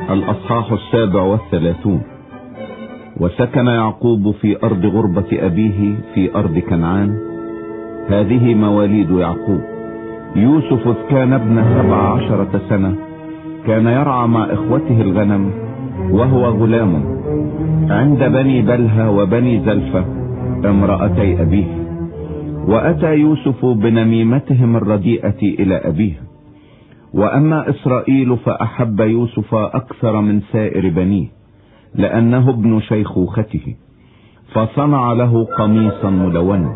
الأصحاح 37. وسكن يعقوب في أرض غربة أبيه في أرض كنعان. هذه مواليد يعقوب. يوسف إذ كان ابن 17 سنة كان يرعى مع إخوته الغنم وهو غلام عند بني بلهى وبني زلفة امرأتي أبيه. وأتى يوسف بنميمتهم الرديئة إلى أبيه. وأما إسرائيل فأحب يوسف أكثر من سائر بنيه لأنه ابن شيخوخته، فصنع له قميصا ملونا.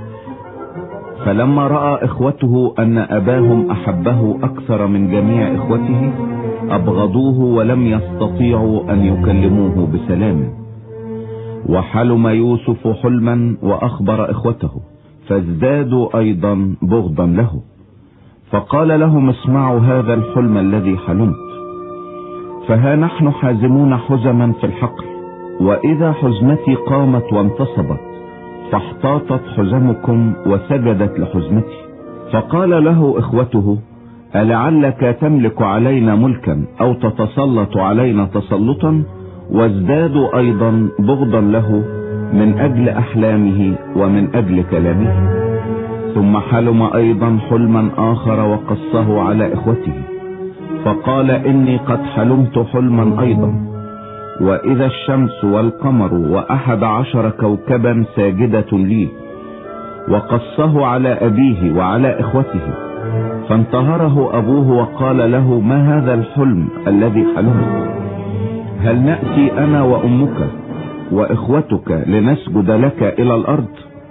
فلما رأى إخوته أن أباهم أحبه أكثر من جميع إخوته أبغضوه ولم يستطيعوا أن يكلموه بسلام. وحلم يوسف حلما وأخبر إخوته فازدادوا أيضا بغضا له. فقال لهم اسمعوا هذا الحلم الذي حلمت. فها نحن حازمون حزما في الحقل، وإذا حزمتي قامت وانتصبت فاحتاطت حزمكم وسجدت لحزمتي. فقال له إخوته ألعلك تملك علينا ملكا أو تتسلط علينا تسلطا؟ وازدادوا أيضا بغضا له من أجل أحلامه ومن أجل كلامه. ثم حلم أيضا حلما آخر وقصه على إخوته، فقال إني قد حلمت حلما أيضا، وإذا الشمس والقمر و11 كوكبا ساجدة لي. وقصه على أبيه وعلى إخوته، فانتهره أبوه وقال له ما هذا الحلم الذي حلمت؟ هل نأتي أنا وأمك وإخوتك لنسجد لك إلى الأرض؟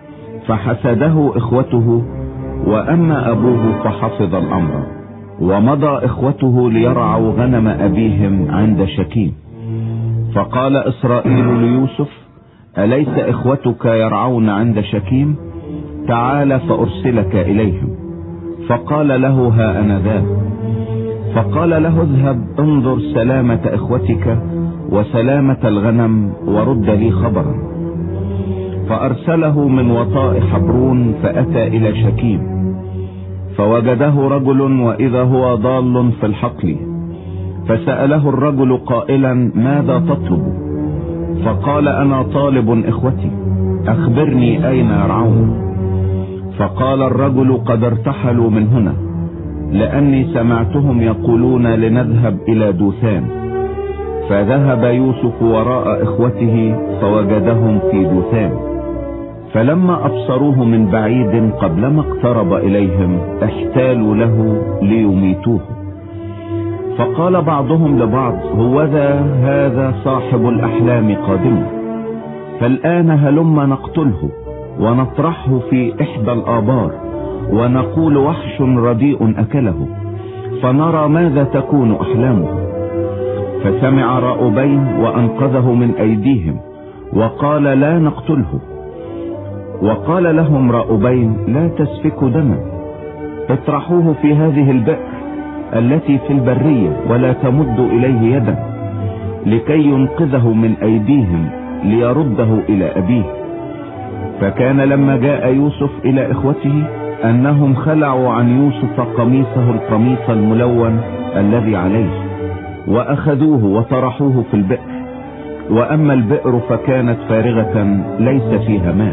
فحسده إخوته، وأما أبوه فحفظ الأمر. ومضى إخوته ليرعوا غنم أبيهم عند شكيم. فقال إسرائيل ليوسف أليس إخوتك يرعون عند شكيم؟ تعال فأرسلك إليهم. فقال له ها أنا ذا. فقال له اذهب انظر سلامة إخوتك وسلامة الغنم ورد لي خبرا. فأرسله من وطاء حبرون فأتى إلى شكيم، فوجده رجل وإذا هو ضال في الحقل. فسأله الرجل قائلا ماذا تطلب؟ فقال أنا طالب إخوتي، أخبرني أين يرعون. فقال الرجل قد ارتحلوا من هنا، لأني سمعتهم يقولون لنذهب إلى دوثان. فذهب يوسف وراء إخوته فوجدهم في دوثان. فلما أبصروه من بعيد قبلما اقترب إليهم احتالوا له ليميتوه. فقال بعضهم لبعض هوذا هذا صاحب الأحلام قادم، فالآن هلما نقتله ونطرحه في إحدى الآبار ونقول وحش رديء أكله، فنرى ماذا تكون أحلامه. فسمع راؤوبين وأنقذه من أيديهم وقال لا نقتله. وقال لهم راؤوبين لا تسفكوا دما، اطرحوه في هذه البئر التي في البرية ولا تمدوا إليه يدا لكي ينقذه من أيديهم ليرده إلى أبيه. فكان لما جاء يوسف إلى إخوته أنهم خلعوا عن يوسف قميصه القميص الملون الذي عليه وأخذوه وطرحوه في البئر. وأما البئر فكانت فارغة ليس فيها ماء.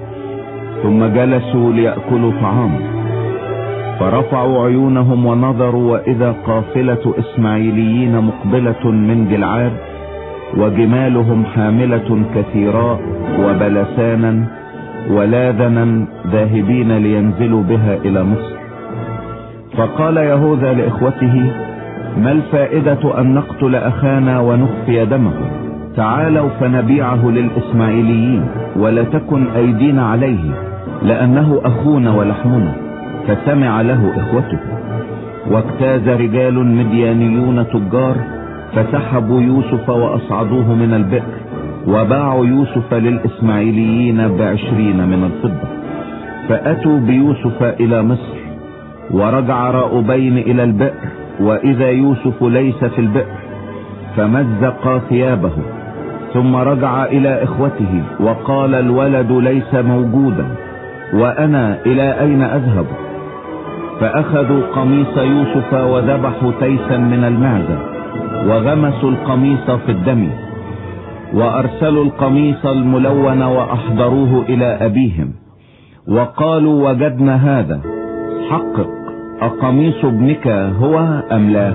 ثم جلسوا ليأكلوا طعاما، فرفعوا عيونهم ونظروا وإذا قافلة إسماعيليين مقبلة من جلعاد وجمالهم حاملة كثيراء وبلسانا ولاذنا ذاهبين لينزلوا بها إلى مصر. فقال يهوذا لإخوته ما الفائدة أن نقتل أخانا ونخفي دمه؟ تعالوا فنبيعه للإسماعيليين ولا تكن أيدينا عليه لأنه أخونا ولحمنا. فسمع له إخوته. واجتاز رجال مديانيون تجار فسحبوا يوسف وأصعدوه من البئر وباعوا يوسف للإسماعيليين ب20 من الفضة. فأتوا بيوسف إلى مصر. ورجع راؤوبين إلى البئر وإذا يوسف ليس في البئر، فمزق ثيابه. ثم رجع إلى إخوته وقال الولد ليس موجودا وأنا إلى أين أذهب؟ فأخذوا قميص يوسف وذبحوا تيسا من المعزة وغمسوا القميص في الدم، وأرسلوا القميص الملون وأحضروه إلى أبيهم، وقالوا وجدنا هذا، حقق أقميص ابنك هو أم لا؟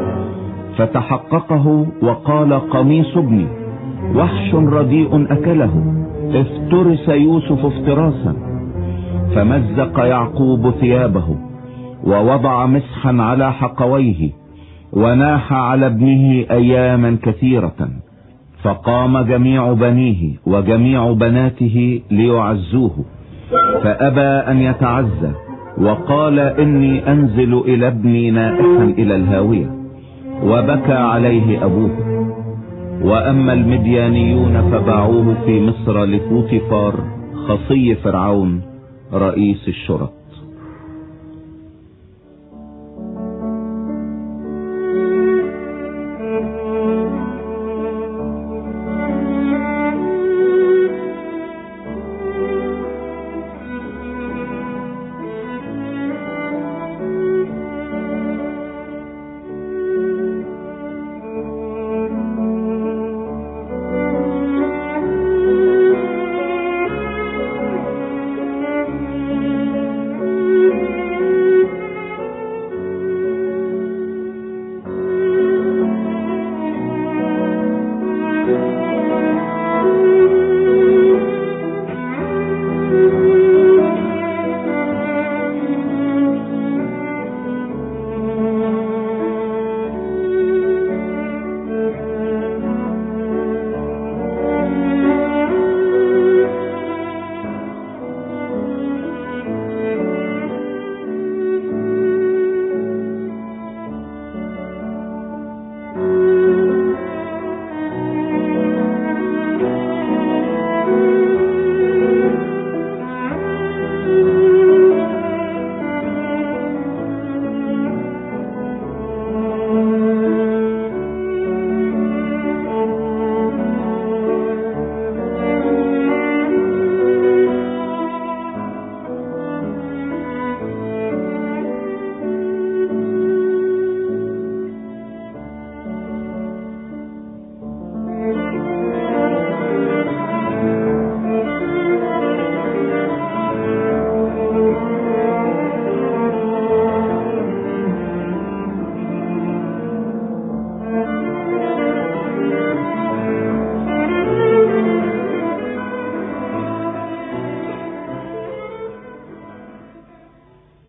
فتحققه وقال قميص ابني، وحش رديء أكله، افترس يوسف افتراسا. فمزق يعقوب ثيابه ووضع مسحا على حقويه، وناح على ابنه أياما كثيرة. فقام جميع بنيه وجميع بناته ليعزوه، فأبى أن يتعزى، وقال إني أنزل إلى ابني نائحا إلى الهاوية. وبكى عليه أبوه. وأما المديانيون فباعوه في مصر لفوطيفار خصي فرعون رئيس الشرط.